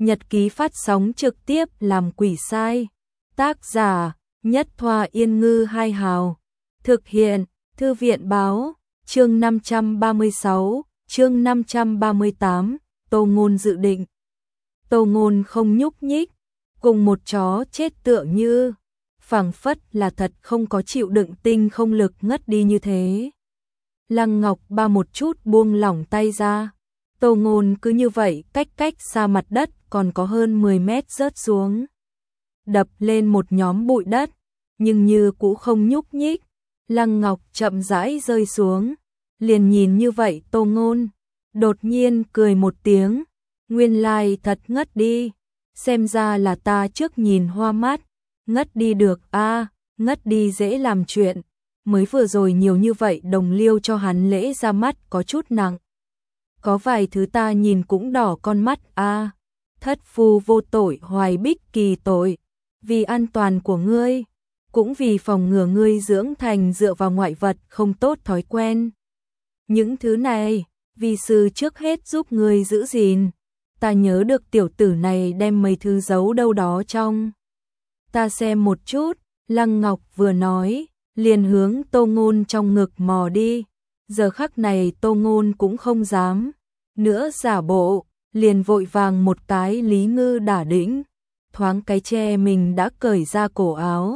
Nhật ký phát sóng trực tiếp làm quỷ sai. Tác giả Nhất Thoa Yên Ngư Hai Hào. Thực hiện Thư viện Báo. Chương 536, chương 538, Tô Ngôn dự định. Tô Ngôn không nhúc nhích, cùng một chó chết tựa như, phảng phất là thật không có chịu đựng tinh không lực ngất đi như thế. Lăng Ngọc Ba một chút buông lỏng tay ra. Tô Ngôn cứ như vậy cách xa mặt đất còn có hơn 10 mét rớt xuống. Đập lên một nhóm bụi đất, nhưng như cũ không nhúc nhích. Lăng Ngọc chậm rãi rơi xuống, liền nhìn như vậy Tô Ngôn, đột nhiên cười một tiếng, nguyên lai thật ngất đi, xem ra là ta trước nhìn hoa mắt, ngất đi được a, ngất đi dễ làm chuyện, mới vừa rồi nhiều như vậy đồng liêu cho hắn lễ ra mắt có chút nặng. Có vài thứ ta nhìn cũng đỏ con mắt a, thất phu vô tội hoài bích kỳ tội, vì an toàn của ngươi, cũng vì phòng ngừa ngươi dưỡng thành dựa vào ngoại vật không tốt thói quen. Những thứ này, vì sư trước hết giúp ngươi giữ gìn. Ta nhớ được tiểu tử này đem mấy thứ giấu đâu đó trong. Ta xem một chút, Lăng Ngọc vừa nói, liền hướng Tô Ngôn trong ngực mò đi. Giờ khắc này Tô Ngôn cũng không dám nữa giả bộ, liền vội vàng một cái Lý Ngư đả đĩnh, thoáng cái che mình đã cởi ra cổ áo.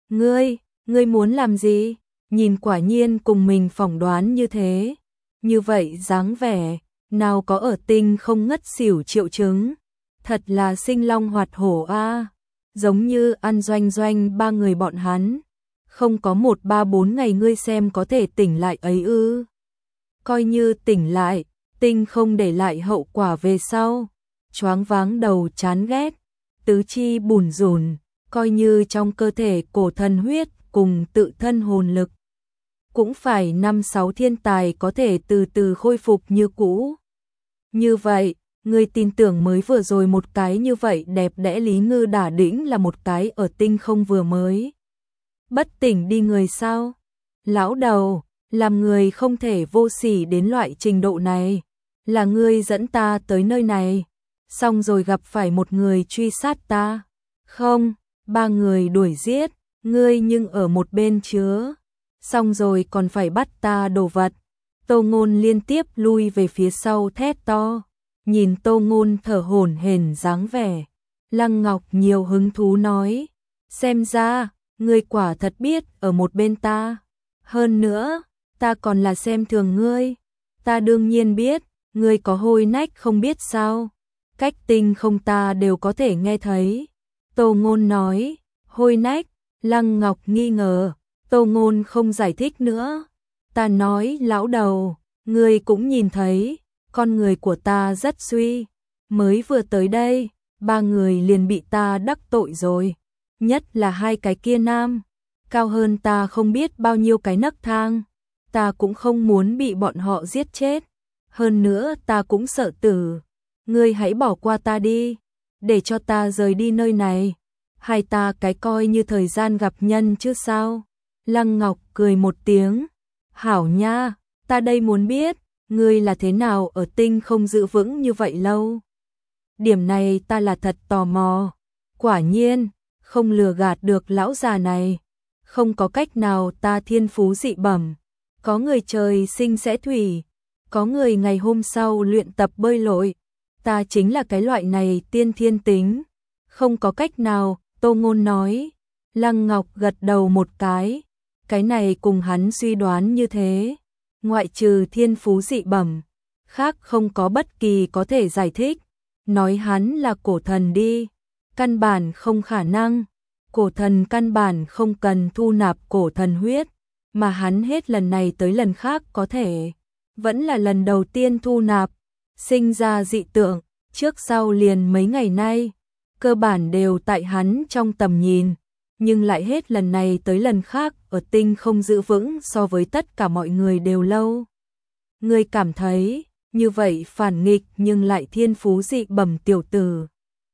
Ngươi muốn làm gì? Nhìn quả nhiên cùng mình phỏng đoán như thế. Như vậy dáng vẻ, nào có ở tinh không ngất xỉu triệu chứng. Thật là sinh long hoạt hổ a, giống như ăn doanh ba người bọn hắn. Không có 1-3-4 ngày ngươi xem có thể tỉnh lại ấy ư? Coi như tỉnh lại, tinh không để lại hậu quả về sau. Choáng váng đầu chán ghét, tứ chi bủn rủn, coi như trong cơ thể cổ thần huyết cùng tự thân hồn lực. Cũng phải 5-6 thiên tài có thể từ từ khôi phục như cũ. Như vậy, ngươi tin tưởng mới vừa rồi một cái như vậy đẹp đẽ Lý Ngư đả đĩnh là một cái ở tinh không vừa mới bất tỉnh đi người sao? Lão đầu, làm người không thể vô sỉ đến loại trình độ này. Là ngươi dẫn ta tới nơi này, xong rồi gặp phải một người truy sát ta. Không, 3 người đuổi giết, ngươi nhưng ở một bên chứa. Xong rồi còn phải bắt ta đồ vật. Tô Ngôn liên tiếp lui về phía sau thét to. Nhìn Tô Ngôn thở hổn hển dáng vẻ, Lăng Ngọc nhiều hứng thú nói, xem ra, ngươi quả thật biết ở một bên ta. Hơn nữa, ta còn là xem thường ngươi. Ta đương nhiên biết, ngươi có hôi nách không biết sao. Cách tinh không ta đều có thể nghe thấy. Tô Ngôn nói, hôi nách. Lăng Ngọc nghi ngờ. Tô Ngôn không giải thích nữa. Ta nói lão đầu, ngươi cũng nhìn thấy, con người của ta rất suy. Mới vừa tới đây, 3 người liền bị ta đắc tội rồi. Nhất là 2 cái kia nam, cao hơn ta không biết bao nhiêu cái nấc thang. Ta cũng không muốn bị bọn họ giết chết. Hơn nữa ta cũng sợ tử. Ngươi hãy bỏ qua ta đi, để cho ta rời đi nơi này. Hai ta cái coi như thời gian gặp nhân chứ sao. Lăng Ngọc cười một tiếng. Hảo nha, ta đây muốn biết, ngươi là thế nào ở tinh không giữ vững như vậy lâu. Điểm này ta là thật tò mò. Quả nhiên, không lừa gạt được lão già này. Không có cách nào, ta thiên phú dị bẩm. Có người trời sinh sẽ thủy, có người ngày hôm sau luyện tập bơi lội. Ta chính là cái loại này tiên thiên tính. Không có cách nào, Tô Ngôn nói. Lăng Ngọc gật đầu một cái. Cái này cùng hắn suy đoán như thế. Ngoại trừ thiên phú dị bẩm, khác không có bất kỳ có thể giải thích. Nói hắn là cổ thần đi, căn bản không khả năng. Cổ thần căn bản không cần thu nạp cổ thần huyết, mà hắn hết lần này tới lần khác có thể. Vẫn là lần đầu tiên thu nạp, sinh ra dị tượng, trước sau liền mấy ngày nay. Cơ bản đều tại hắn trong tầm nhìn, nhưng lại hết lần này tới lần khác ở tinh không giữ vững so với tất cả mọi người đều lâu. Ngươi cảm thấy, như vậy phản nghịch nhưng lại thiên phú dị bẩm tiểu tử.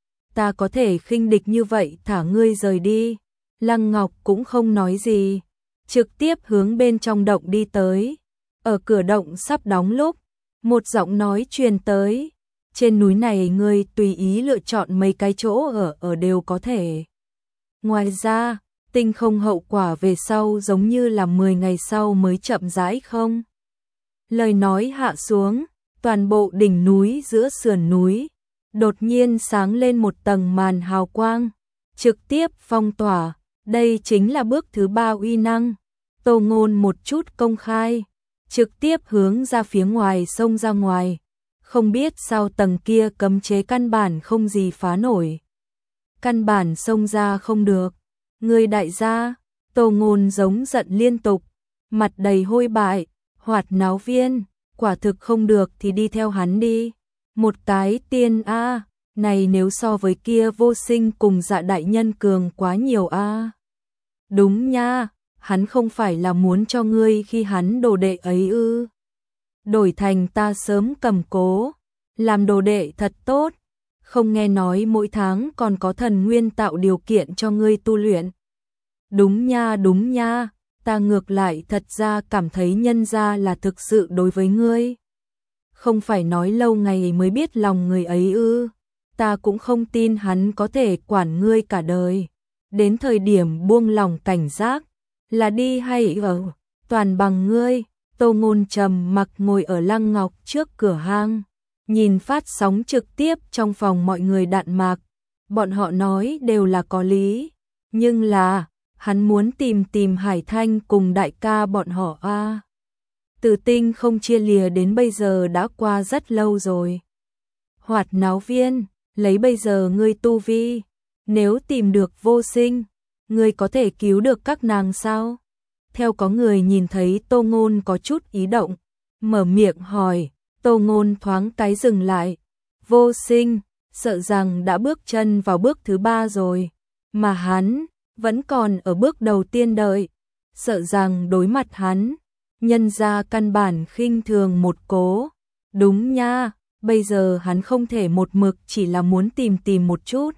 Ta có thể khinh địch như vậy thả ngươi rời đi. Lăng Ngọc cũng không nói gì, trực tiếp hướng bên trong động đi tới. Ở cửa động sắp đóng lúc, một giọng nói truyền tới. trên núi này ngươi tùy ý lựa chọn mấy cái chỗ ở đều có thể. Ngoài ra, tinh không hậu quả về sau giống như là 10 ngày sau mới chậm rãi không. Lời nói hạ xuống, toàn bộ đỉnh núi giữa sườn núi, đột nhiên sáng lên một tầng màn hào quang, trực tiếp phong tỏa, đây chính là bước thứ 3 uy năng. Tô Ngôn một chút công khai, trực tiếp hướng ra phía ngoài xông ra ngoài, không biết sao tầng kia cấm chế căn bản không gì phá nổi. Căn bản xông ra không được, người đại gia, Tô Ngôn giống giận liên tục, mặt đầy hôi bại, Hoạt Náo Viên, quả thực không được thì đi theo hắn đi. Một cái tiên a, này nếu so với kia Vô Sinh cùng Dạ đại nhân cường quá nhiều a. Đúng nha, hắn không phải là muốn cho ngươi khi hắn đồ đệ ấy ư? Đổi thành ta sớm cầm cố, làm đồ đệ thật tốt, không nghe nói mỗi tháng còn có thần nguyên tạo điều kiện cho ngươi tu luyện. Đúng nha, ta ngược lại thật ra cảm thấy nhân gia là thực sự đối với ngươi. Không phải nói lâu ngày mới biết lòng người ấy ư, ta cũng không tin hắn có thể quản ngươi cả đời. Đến thời điểm buông lòng cảnh giác, là đi hay ở, toàn bằng ngươi. Tô Ngôn trầm mặc ngồi ở Lăng Ngọc trước cửa hang, nhìn phát sóng trực tiếp trong phòng mọi người đạn mạc, bọn họ nói đều là có lý, nhưng là, hắn muốn tìm Hải Thanh cùng đại ca bọn họ a. Từ Tinh không chia lìa đến bây giờ đã qua rất lâu rồi. Hoạt Náo Viên, lấy bây giờ ngươi tu vi, nếu tìm được Vô Sinh, ngươi có thể cứu được các nàng sao? Theo có người nhìn thấy Tô Ngôn có chút ý động, mở miệng hỏi, Tô Ngôn thoáng cái dừng lại. Vô Sinh, sợ rằng đã bước chân vào bước thứ 3 rồi, mà hắn vẫn còn ở bước đầu tiên đợi, sợ rằng đối mặt hắn, nhân ra căn bản khinh thường một cố. Đúng nha, bây giờ hắn không thể một mực chỉ là muốn tìm một chút.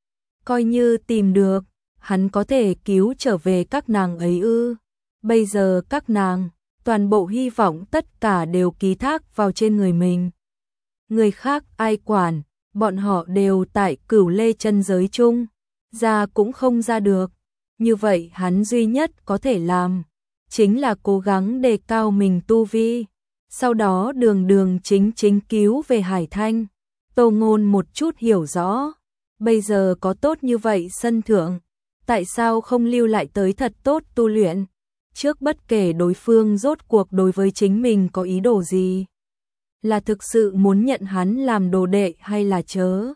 Coi như tìm được, hắn có thể cứu trở về các nàng ấy ư? Bây giờ các nàng, toàn bộ hy vọng tất cả đều ký thác vào trên người mình. Người khác ai quản, bọn họ đều tại Cửu Lê chân giới chung, ra cũng không ra được. Như vậy hắn duy nhất có thể làm, chính là cố gắng đề cao mình tu vi, sau đó đường chính cứu về Hải Thanh. Tô Ngôn một chút hiểu rõ, bây giờ có tốt như vậy sân thượng, tại sao không lưu lại tới thật tốt tu luyện? Trước bất kể đối phương rốt cuộc đối với chính mình có ý đồ gì, là thực sự muốn nhận hắn làm đồ đệ hay là chớ.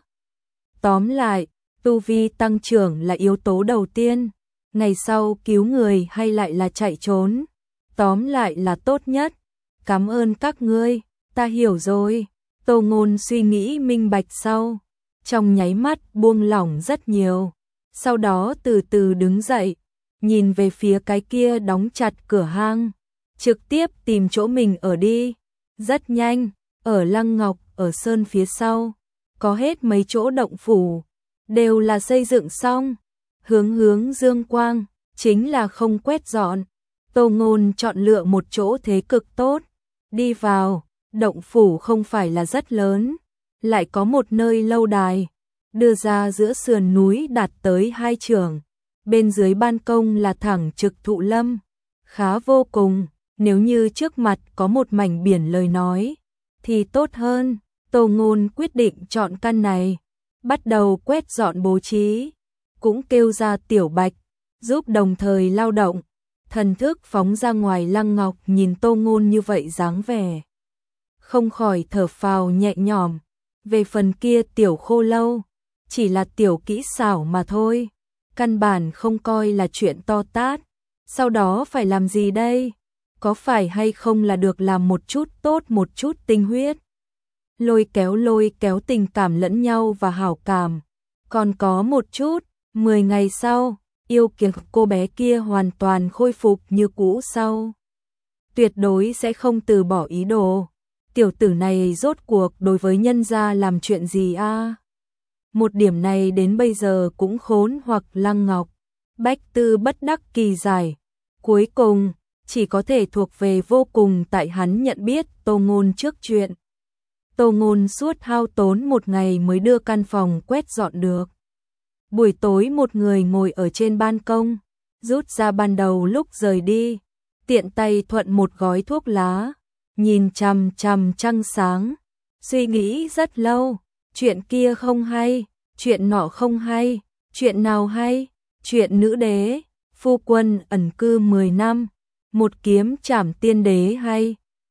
Tóm lại, tu vi tăng trưởng là yếu tố đầu tiên, ngày sau cứu người hay lại là chạy trốn, tóm lại là tốt nhất. Cảm ơn các ngươi, ta hiểu rồi. Tô Ngôn suy nghĩ minh bạch sau, trong nháy mắt buông lỏng rất nhiều, sau đó từ từ đứng dậy, nhìn về phía cái kia đóng chặt cửa hang, trực tiếp tìm chỗ mình ở đi. Rất nhanh, ở Lăng Ngọc, ở sơn phía sau, có hết mấy chỗ động phủ, đều là xây dựng xong, hướng dương quang, chính là không quét dọn. Tô Ngôn chọn lựa một chỗ thế cực tốt, đi vào, động phủ không phải là rất lớn, lại có một nơi lâu đài, đưa ra giữa sườn núi đạt tới 2 trượng. Bên dưới ban công là thẳng trực thụ lâm, khá vô cùng, nếu như trước mặt có một mảnh biển lời nói, thì tốt hơn. Tô Ngôn quyết định chọn căn này, bắt đầu quét dọn bố trí, cũng kêu ra Tiểu Bạch, giúp đồng thời lao động, thần thức phóng ra ngoài. Lăng Ngọc nhìn Tô Ngôn như vậy dáng vẻ, không khỏi thở phào nhẹ nhõm, về phần kia Tiểu Khô Lâu, chỉ là tiểu kỹ xảo mà thôi, căn bản không coi là chuyện to tát. Sau đó phải làm gì đây? Có phải hay không là được làm một chút tốt, một chút tinh huyết, lôi kéo tình cảm lẫn nhau và hảo cảm. Còn có một chút, 10 ngày sau, yêu kiều cô bé kia hoàn toàn khôi phục như cũ sau, tuyệt đối sẽ không từ bỏ ý đồ. Tiểu tử này rốt cuộc đối với nhân gia làm chuyện gì a? Một điểm này đến bây giờ cũng khốn hoặc. Lăng Ngọc, Bách Tư bất đắc kỳ giải, cuối cùng chỉ có thể thuộc về vô cùng tại hắn nhận biết Tô Ngôn trước chuyện Tô Ngôn suốt hao tốn một ngày mới đưa căn phòng quét dọn được. Buổi tối một người ngồi ở trên ban công, rút ra ban đầu lúc rời đi, tiện tay thuận một gói thuốc lá, nhìn chằm chằm trăng sáng, suy nghĩ rất lâu, chuyện kia không hay, chuyện nọ không hay, chuyện nào hay, chuyện nữ đế, phu quân ẩn cư 10 năm, một kiếm trảm tiên đế hay,